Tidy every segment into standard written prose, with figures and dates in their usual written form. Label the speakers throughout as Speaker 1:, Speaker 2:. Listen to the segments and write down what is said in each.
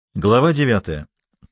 Speaker 1: Глава 9.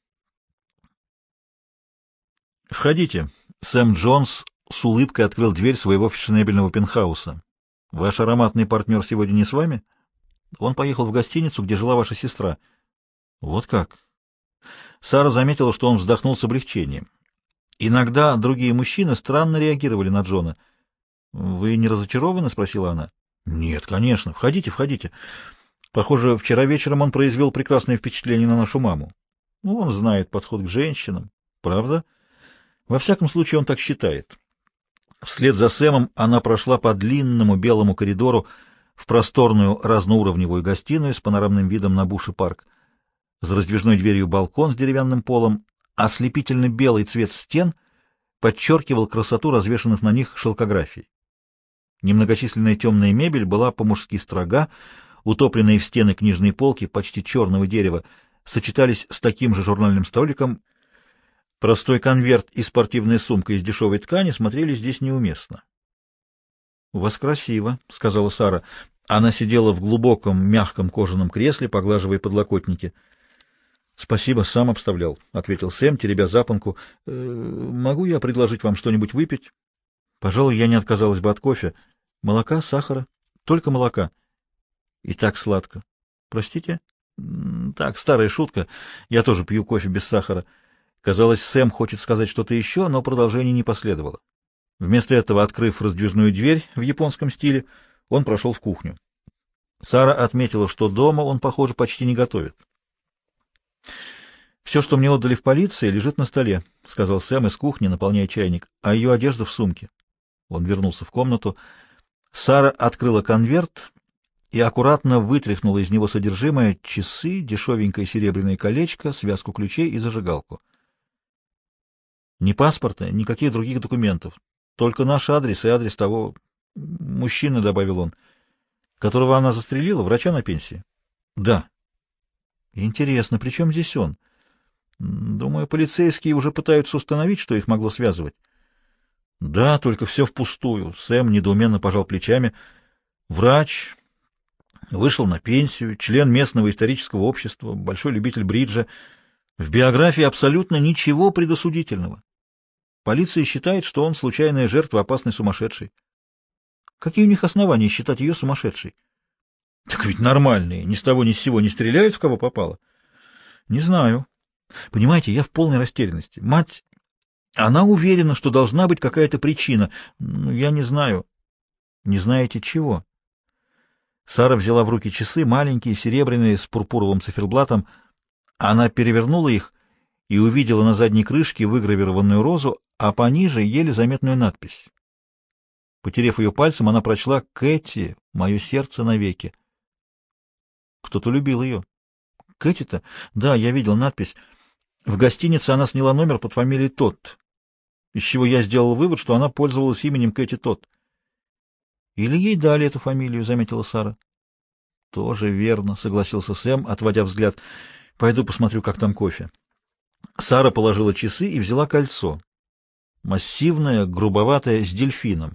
Speaker 1: «Входите». Сэм Джонс с улыбкой открыл дверь своего фешенебельного пентхауса. «Ваш ароматный партнер сегодня не с вами? Он поехал в гостиницу, где жила ваша сестра». «Вот как?» Сара заметила, что он вздохнул с облегчением. Иногда другие мужчины странно реагировали на Джона. «Вы не разочарованы?» — спросила она. «Нет, конечно. Входите, входите. Похоже, вчера вечером он произвел прекрасное впечатление на нашу маму. Ну, он знает подход к женщинам. Правда? Во всяком случае, он так считает». Вслед за Сэмом она прошла по длинному белому коридору в просторную разноуровневую гостиную с панорамным видом на Буши-парк. За раздвижной дверью балкон с деревянным полом, ослепительно белый цвет стен подчеркивал красоту развешанных на них шелкографий. Немногочисленная темная мебель была по-мужски строга, утопленные в стены книжные полки почти черного дерева сочетались с таким же журнальным столиком. Простой конверт и спортивная сумка из дешевой ткани смотрелись здесь неуместно. — У вас красиво, — сказала Сара. Она сидела в глубоком, мягком кожаном кресле, поглаживая подлокотники. — Спасибо, сам обставлял, — ответил Сэм, теребя запонку. — Могу я предложить вам что-нибудь выпить? — Пожалуй, я не отказалась бы от кофе. Молока, сахара? Только молока. И так сладко. — Простите? — Так, старая шутка. Я тоже пью кофе без сахара. Казалось, Сэм хочет сказать что-то еще, но продолжение не последовало. Вместо этого, открыв раздвижную дверь в японском стиле, он прошел в кухню. Сара отметила, что дома он, похоже, почти не готовит. «Все, что мне отдали в полиции, лежит на столе», — сказал Сэм из кухни, наполняя чайник, — «а ее одежда в сумке». Он вернулся в комнату. Сара открыла конверт и аккуратно вытряхнула из него содержимое: часы, дешевенькое серебряное колечко, связку ключей и зажигалку. Ни паспорта, никаких других документов, только наш адрес и адрес того мужчины, — добавил он, — которого она застрелила, врача на пенсии. Да. Интересно, при чем здесь он? Думаю, полицейские уже пытаются установить, что их могло связывать. Да, только все впустую. Сэм недоуменно пожал плечами. Врач, вышел на пенсию, член местного исторического общества, большой любитель бриджа. В биографии абсолютно ничего предосудительного. Полиция считает, что он случайная жертва, опасный сумасшедший. Какие у них основания считать ее сумасшедшей? Так ведь нормальные, ни с того ни с сего не стреляют, в кого попало. Не знаю. Понимаете, я в полной растерянности. Мать, она уверена, что должна быть какая-то причина. Но я не знаю. Не знаете чего? Сара взяла в руки часы, маленькие, серебряные, с пурпуровым циферблатом. Она перевернула их и увидела на задней крышке выгравированную розу, а пониже еле заметную надпись. Потерев ее пальцем, она прочла: «Кэти, мое сердце навеки». Кто-то любил ее. Кэти-то? Да, я видел надпись. В гостинице она сняла номер под фамилией Тот, из чего я сделал вывод, что она пользовалась именем Кэти Тот. Или ей дали эту фамилию, — заметила Сара. Тоже верно, — согласился Сэм, отводя взгляд. Пойду посмотрю, как там кофе. Сара положила часы и взяла кольцо. Массивное, грубоватое, с дельфином.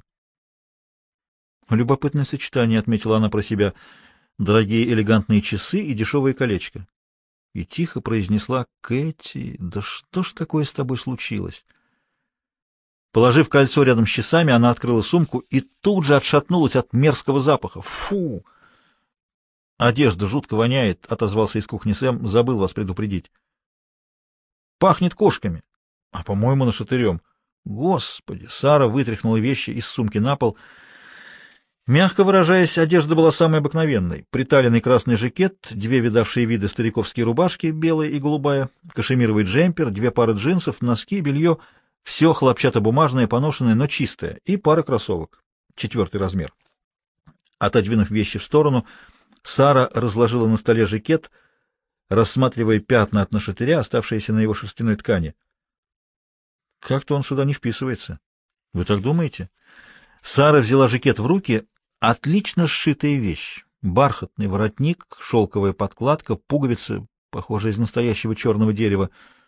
Speaker 1: Любопытное сочетание, — отметила она про себя. Дорогие элегантные часы и дешевое колечко. И тихо произнесла: «Кэти, да что ж такое с тобой случилось?» Положив кольцо рядом с часами, она открыла сумку и тут же отшатнулась от мерзкого запаха. «Фу!» «Одежда жутко воняет», — отозвался из кухни Сэм. «Забыл вас предупредить». «Пахнет кошками». «А, по-моему, нашатырем». «Господи!» — Сара вытряхнула вещи из сумки на пол. Мягко выражаясь, одежда была самой обыкновенной. Приталенный красный жакет, две видавшие виды стариковские рубашки, белая и голубая, кашемировый джемпер, две пары джинсов, носки, белье — все хлопчатобумажное, поношенное, но чистое, и пара кроссовок, 4 размер. Отодвинув вещи в сторону, Сара разложила на столе жакет, рассматривая пятна от нашатыря, оставшиеся на его шерстяной ткани. Как-то он сюда не вписывается. Вы так думаете? Сара взяла жакет в руки. Отлично сшитая вещь. Бархатный воротник, шелковая подкладка, пуговицы, похожие из настоящего черного дерева,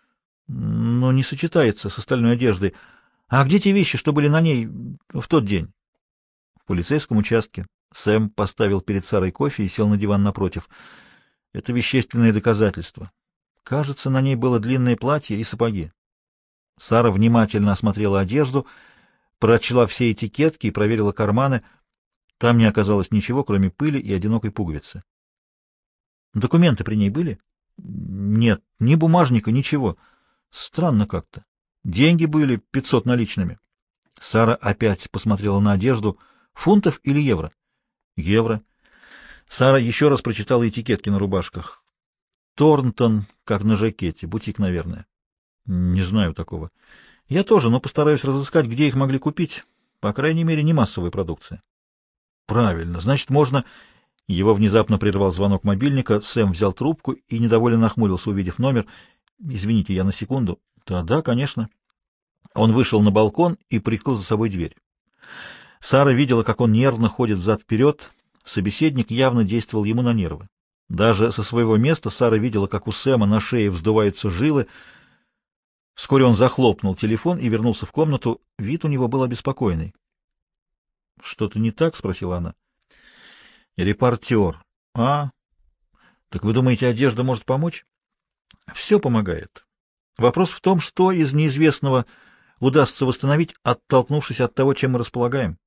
Speaker 1: но не сочетается с остальной одеждой. А где те вещи, что были на ней в тот день? В полицейском участке. Сэм поставил перед Сарой кофе и сел на диван напротив. Это вещественные доказательства. Кажется, на ней было длинное платье и сапоги. Сара внимательно осмотрела одежду, прочла все этикетки и проверила карманы. Там не оказалось ничего, кроме пыли и одинокой пуговицы. Документы при ней были? Нет, ни бумажника, ничего. Странно как-то. Деньги были 500 наличными. Сара опять посмотрела на одежду. Фунтов или евро? Евро. Сара еще раз прочитала этикетки на рубашках. Торнтон, как на жакете. Бутик, наверное. Не знаю такого. Я тоже, но постараюсь разыскать, где их могли купить. По крайней мере, не массовая продукция. Правильно. Значит, можно... Его внезапно прервал звонок мобильника. Сэм взял трубку и недовольно нахмурился, увидев номер. «Извините, я на секунду». «Да, конечно». Он вышел на балкон и прикрыл за собой дверь. Сара видела, как он нервно ходит взад-вперед. Собеседник явно действовал ему на нервы. Даже со своего места Сара видела, как у Сэма на шее вздуваются жилы. Вскоре он захлопнул телефон и вернулся в комнату. Вид у него был обеспокоенный. «Что-то не так?» — спросила она. «Репортер. А? Так вы думаете, одежда может помочь?» «Все помогает. Вопрос в том, что из неизвестного удастся восстановить, оттолкнувшись от того, чем мы располагаем».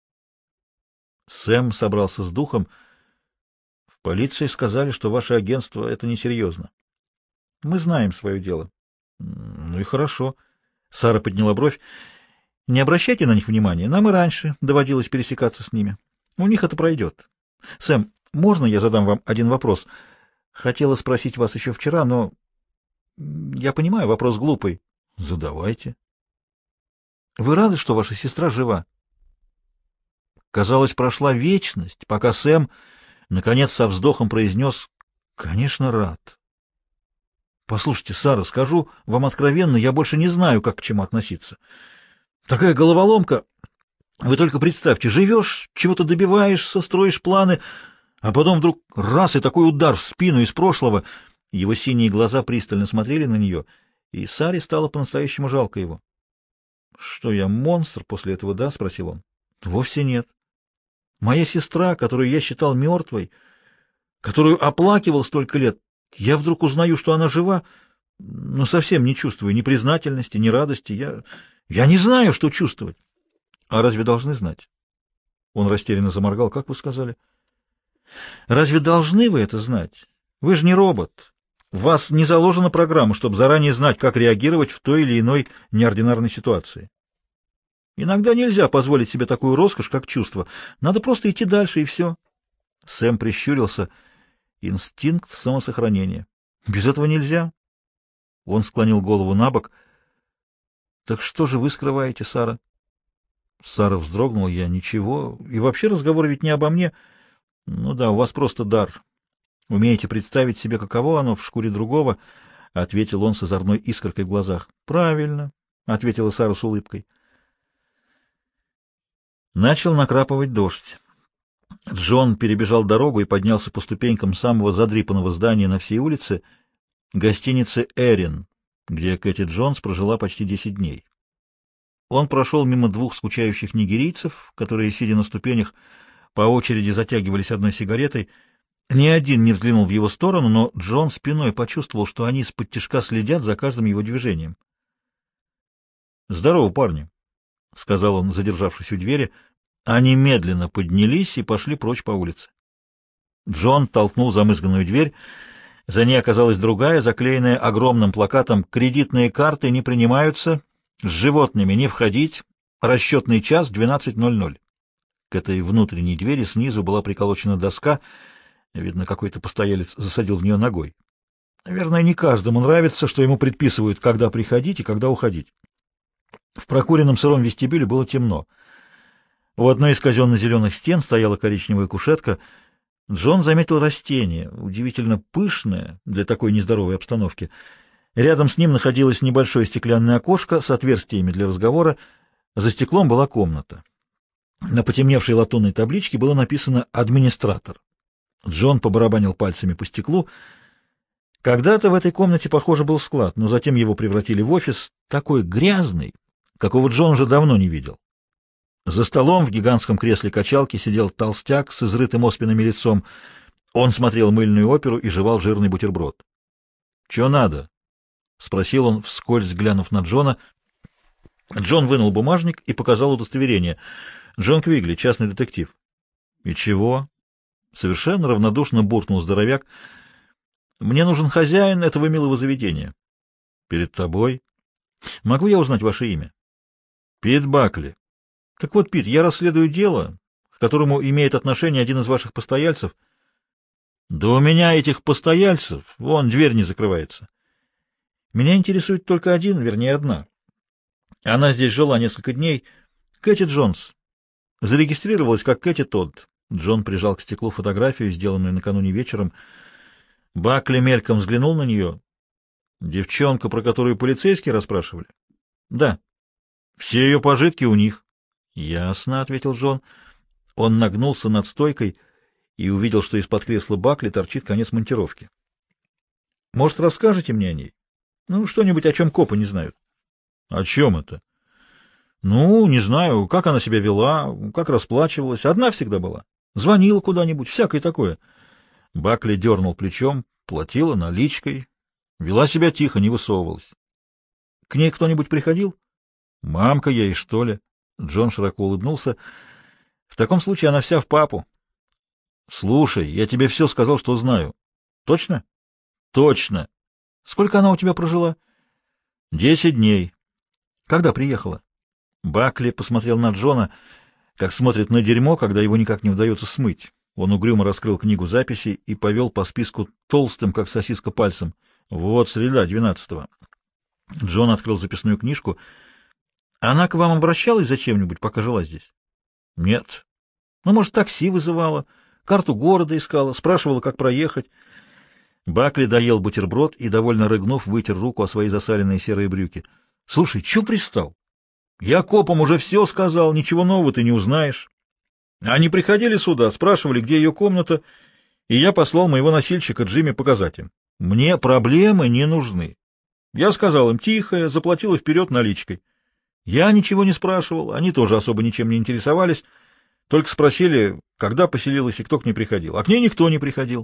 Speaker 1: Сэм собрался с духом. «В полиции сказали, что ваше агентство — это несерьезно. Мы знаем свое дело». «Ну и хорошо». Сара подняла бровь. «Не обращайте на них внимания. Нам и раньше доводилось пересекаться с ними. У них это пройдет. Сэм, можно я задам вам один вопрос? Хотела спросить вас еще вчера, но я понимаю, вопрос глупый». «Задавайте». «Вы рады, что ваша сестра жива?» Казалось, прошла вечность, пока Сэм наконец со вздохом произнес: «Конечно, рад». «Послушайте, Сара, скажу вам откровенно, я больше не знаю, как к чему относиться. Такая головоломка. Вы только представьте, живешь, чего-то добиваешься, строишь планы, а потом вдруг раз и такой удар в спину из прошлого». Его синие глаза пристально смотрели на нее, и Саре стало по-настоящему жалко его. «Что, я монстр после этого, да?» — спросил он. «Вовсе нет. Моя сестра, которую я считал мертвой, которую оплакивал столько лет, я вдруг узнаю, что она жива, но совсем не чувствую ни признательности, ни радости. Я не знаю, что чувствовать». «А разве должны знать?» Он растерянно заморгал. «Как вы сказали?» «Разве должны вы это знать? Вы же не робот. В вас не заложена программа, чтобы заранее знать, как реагировать в той или иной неординарной ситуации. Иногда нельзя позволить себе такую роскошь, как чувство. Надо просто идти дальше, и все». Сэм прищурился. «Инстинкт самосохранения. Без этого нельзя». Он склонил голову на бок. «Так что же вы скрываете, Сара?» Сара вздрогнула. «Я ничего. И вообще разговор ведь не обо мне. Ну да, у вас просто дар. Умеете представить себе, каково оно в шкуре другого?» — ответил он с озорной искоркой в глазах. «Правильно», — ответила Сара с улыбкой. Начал накрапывать дождь. Джон перебежал дорогу и поднялся по ступенькам самого задрипанного здания на всей улице, гостиницы «Эрин», где Кэти Джонс прожила почти 10 дней. Он прошел мимо двух скучающих нигерийцев, которые, сидя на ступенях, по очереди затягивались одной сигаретой. Ни один не взглянул в его сторону, но Джон спиной почувствовал, что они исподтишка следят за каждым его движением. «Здорово, парни», — сказал он, задержавшись у двери. Они медленно поднялись и пошли прочь по улице. Джон толкнул замызганную дверь. За ней оказалась другая, заклеенная огромным плакатом: «Кредитные карты не принимаются, с животными не входить, расчетный час 12:00». К этой внутренней двери снизу была приколочена доска. Видно, какой-то постоялец засадил в нее ногой. Наверное, не каждому нравится, что ему предписывают, когда приходить и когда уходить. В прокуренном сыром вестибюле было темно. У одной из казенно-зеленых стен стояла коричневая кушетка. Джон заметил растение, удивительно пышное для такой нездоровой обстановки. Рядом с ним находилось небольшое стеклянное окошко с отверстиями для разговора. За стеклом была комната. На потемневшей латунной табличке было написано «Администратор». Джон побарабанил пальцами по стеклу. Когда-то в этой комнате, похоже, был склад, но затем его превратили в офис, такой грязный, какого Джон уже давно не видел. За столом в гигантском кресле качалки сидел толстяк с изрытым оспинами лицом. Он смотрел мыльную оперу и жевал жирный бутерброд. — Чего надо? — спросил он, вскользь глянув на Джона. Джон вынул бумажник и показал удостоверение. Джон Квигли, частный детектив. — И чего? — совершенно равнодушно буркнул здоровяк. — Мне нужен хозяин этого милого заведения. — Перед тобой. — Могу я узнать ваше имя? — Пит Бакли. — Так вот, Пит, я расследую дело, к которому имеет отношение один из ваших постояльцев. — Да у меня этих постояльцев, вон, дверь не закрывается. Меня интересует только один, вернее, одна. Она здесь жила несколько дней. Кэти Джонс. Зарегистрировалась как Кэти Тодд. Джон прижал к стеклу фотографию, сделанную накануне вечером. Бакли мельком взглянул на нее. Девчонка, про которую полицейские расспрашивали? Да. Все ее пожитки у них. Ясно, — ответил Джон. Он нагнулся над стойкой и увидел, что из-под кресла Бакли торчит конец монтировки. Может, расскажете мне о ней? Ну, что-нибудь, о чем копы не знают. О чем это? Ну, не знаю, как она себя вела, как расплачивалась. Одна всегда была. Звонила куда-нибудь, всякое такое. Бакли дернул плечом, платила наличкой, вела себя тихо, не высовывалась. К ней кто-нибудь приходил? Мамка ей, что ли? Джон широко улыбнулся. В таком случае она вся в папу. Слушай, я тебе все сказал, что знаю. Точно? Точно. Сколько она у тебя прожила? 10 дней. Когда приехала? Бакли посмотрел на Джона, как смотрит на дерьмо, когда его никак не удается смыть. Он угрюмо раскрыл книгу записей и повел по списку толстым, как сосиска, пальцем. Вот, среда, 12-го. Джон открыл записную книжку. Она к вам обращалась за чем-нибудь, пока жила здесь? Нет. Ну, может, такси вызывала, карту города искала, спрашивала, как проехать. Бакли доел бутерброд и, довольно рыгнув, вытер руку о свои засаленные серые брюки. — Слушай, чё пристал? Я копам уже все сказал, ничего нового ты не узнаешь. Они приходили сюда, спрашивали, где ее комната, и я послал моего носильщика Джимми показать им. Мне проблемы не нужны. Я сказал им тихо, заплатила вперед наличкой. Я ничего не спрашивал, они тоже особо ничем не интересовались, только спросили, когда поселилась и кто к ней приходил. А к ней никто не приходил.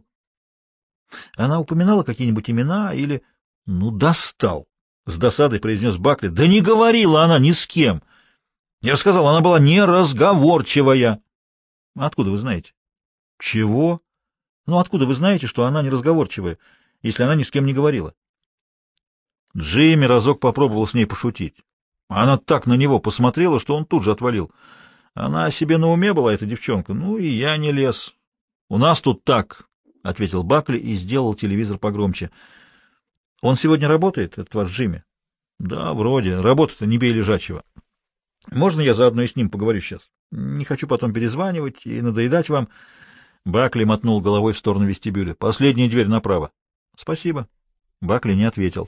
Speaker 1: Она упоминала какие-нибудь имена или... — Ну, достал! — с досадой произнес Бакли. — Да не говорила она ни с кем! Я сказал, она была неразговорчивая. — Откуда вы знаете? — Чего? — Ну, откуда вы знаете, что она неразговорчивая, если она ни с кем не говорила? Джимми разок попробовал с ней пошутить. Она так на него посмотрела, что он тут же отвалил. Она о себе на уме была, эта девчонка. Ну, и я не лез. — У нас тут так, — ответил Бакли и сделал телевизор погромче. — Он сегодня работает, этот ваш Джимми? — Да, вроде. Работа-то не бей лежачего. — Можно я заодно и с ним поговорю сейчас? Не хочу потом перезванивать и надоедать вам. Бакли мотнул головой в сторону вестибюля. — Последняя дверь направо. — Спасибо. Бакли не ответил.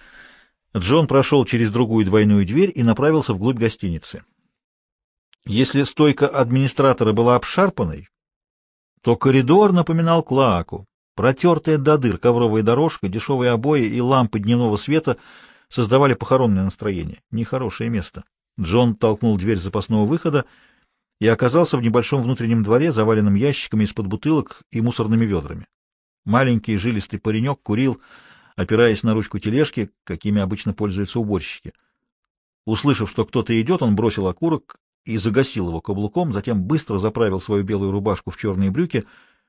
Speaker 1: Джон прошел через другую двойную дверь и направился вглубь гостиницы. Если стойка администратора была обшарпанной, то коридор напоминал клоаку. Протертая до дыр ковровая дорожка, дешевые обои и лампы дневного света создавали похоронное настроение. Нехорошее место. Джон толкнул дверь запасного выхода и оказался в небольшом внутреннем дворе, заваленном ящиками из-под бутылок и мусорными ведрами. Маленький жилистый паренек курил, опираясь на ручку тележки, какими обычно пользуются уборщики. Услышав, что кто-то идет, он бросил окурок и загасил его каблуком, затем быстро заправил свою белую рубашку в черные брюки.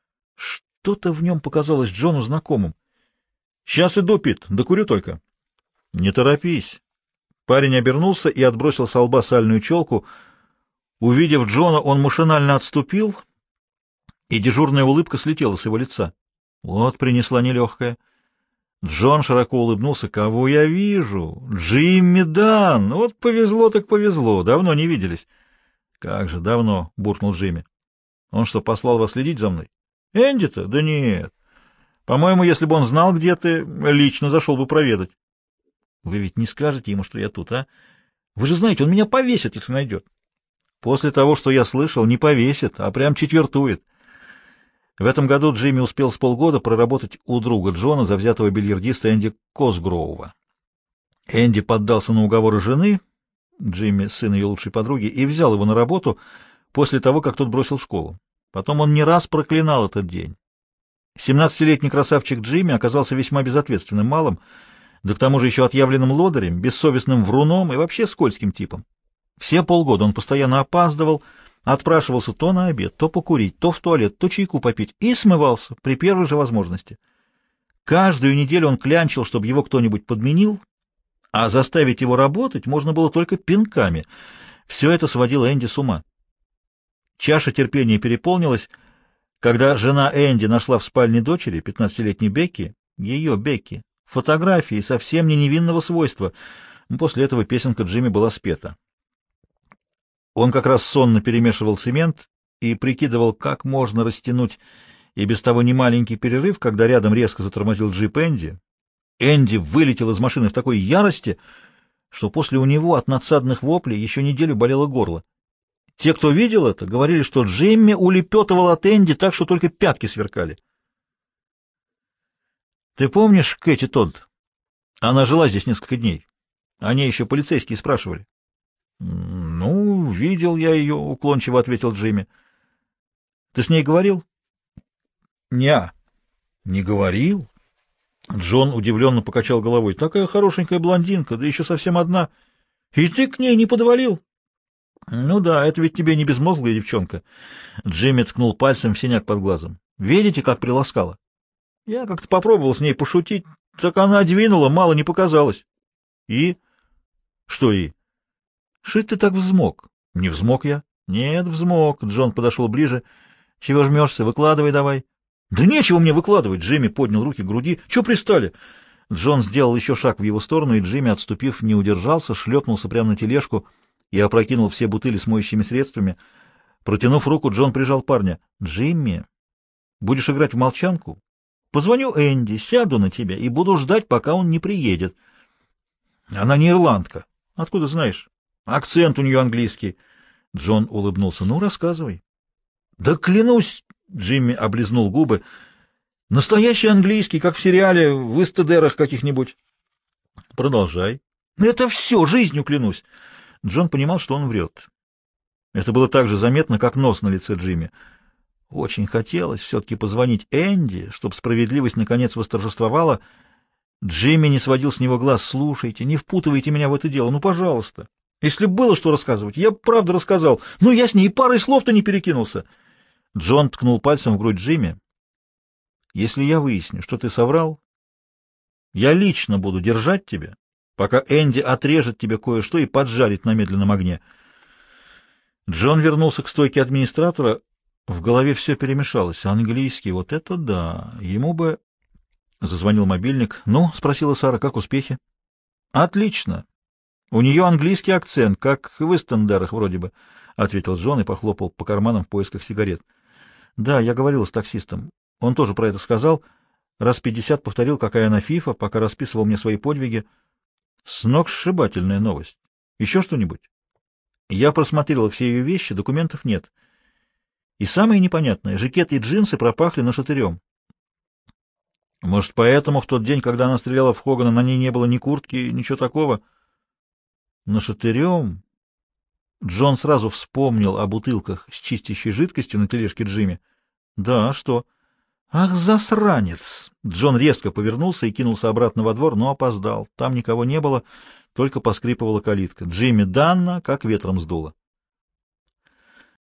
Speaker 1: Что-то в нем показалось Джону знакомым. — Сейчас иду, Пит, докурю только. — Не торопись. Парень обернулся и отбросил со лба сальную челку. Увидев Джона, он машинально отступил, и дежурная улыбка слетела с его лица. Вот принесла нелегкая. Джон широко улыбнулся. — Кого я вижу? Джимми Дан! Вот повезло так повезло. Давно не виделись. — Как же давно? — буркнул Джимми. — Он что, послал вас следить за мной? — Энди-то? Да нет. По-моему, если бы он знал, где ты, лично зашел бы проведать. — Вы ведь не скажете ему, что я тут, а? Вы же знаете, он меня повесит, если найдет. После того, что я слышал, не повесит, а прям четвертует. В этом году Джимми успел с полгода проработать у друга Джона, завзятого бильярдиста Энди Косгроува. Энди поддался на уговоры жены, Джимми, сын ее лучшей подруги, и взял его на работу после того, как тот бросил школу. Потом он не раз проклинал этот день. 17-летний красавчик Джимми оказался весьма безответственным малым. Да к тому же еще отъявленным лодырем, бессовестным вруном и вообще скользким типом. Все полгода он постоянно опаздывал, отпрашивался то на обед, то покурить, то в туалет, то чайку попить и смывался при первой же возможности. Каждую неделю он клянчил, чтобы его кто-нибудь подменил, а заставить его работать можно было только пинками. Все это сводило Энди с ума. Чаша терпения переполнилась, когда жена Энди нашла в спальне дочери, 15-летней Бекки, ее Бекки, фотографии совсем не невинного свойства. После этого песенка Джимми была спета. Он как раз сонно перемешивал цемент и прикидывал, как можно растянуть и без того немаленький перерыв, когда рядом резко затормозил джип Энди. Энди вылетел из машины в такой ярости, что после у него от надсадных воплей еще неделю болело горло. Те, кто видел это, говорили, что Джимми улепетывал от Энди так, что только пятки сверкали. «Ты помнишь Кэти Тодд? Она жила здесь несколько дней. О ней еще полицейские спрашивали». «Ну, видел я ее», — уклончиво ответил Джимми. «Ты с ней говорил?» «Не-а». «Не говорил?» Джон удивленно покачал головой. «Такая хорошенькая блондинка, да еще совсем одна. И ты к ней не подвалил?» «Ну да, это ведь тебе не безмозглая девчонка». Джимми ткнул пальцем в синяк под глазом. «Видите, как приласкала? Я как-то попробовал с ней пошутить, так она двинула, мало не показалось». «И?» «Что и?» «Что ты так взмок?» «Не взмок я». «Нет, взмок». Джон подошел ближе. «Чего жмешься? Выкладывай давай». «Да нечего мне выкладывать!» Джимми поднял руки к груди. «Чего пристали?» Джон сделал еще шаг в его сторону, и Джимми, отступив, не удержался, шлепнулся прямо на тележку и опрокинул все бутыли с моющими средствами. Протянув руку, Джон прижал парня. «Джимми, будешь играть в молчанку? Позвоню Энди, сяду на тебя и буду ждать, пока он не приедет». «Она не ирландка». «Откуда знаешь?» «Акцент у нее английский». Джон улыбнулся. «Ну, рассказывай». «Да клянусь!» — Джимми облизнул губы. «Настоящий английский, как в сериале, в Истедерах каких-нибудь». «Продолжай». «Это все, жизнью клянусь». Джон понимал, что он врет. Это было так же заметно, как нос на лице Джимми. Очень хотелось все-таки позвонить Энди, чтобы справедливость наконец восторжествовала. Джимми не сводил с него глаз. «Слушайте, не впутывайте меня в это дело, ну, пожалуйста. Если б было что рассказывать, я бы правда рассказал. Но я с ней и парой слов-то не перекинулся». Джон ткнул пальцем в грудь Джимми. «Если я выясню, что ты соврал, я лично буду держать тебя, пока Энди отрежет тебе кое-что и поджарит на медленном огне». Джон вернулся к стойке администратора. В голове все перемешалось. Английский, вот это да. Ему бы... Зазвонил мобильник. «Ну?» — спросила Сара. «Как успехи?» «Отлично. У нее английский акцент, как в Истендерах вроде бы», — ответил Джон и похлопал по карманам в поисках сигарет. «Да, я говорил с таксистом. Он тоже про это сказал. Раз 50 повторил, какая она фифа, пока расписывал мне свои подвиги. Сногсшибательная новость. Еще что-нибудь?» Я просмотрел все ее вещи, документов нет. И самое непонятное, жакет и джинсы пропахли нашатырем. Может, поэтому в тот день, когда она стреляла в Хогана, на ней не было ни куртки, ничего такого? Нашатырем? Джон сразу вспомнил о бутылках с чистящей жидкостью на тележке Джимми. Да, а что? Ах, засранец! Джон резко повернулся и кинулся обратно во двор, но опоздал. Там никого не было, только поскрипывала калитка. Джимми Данна как ветром сдуло.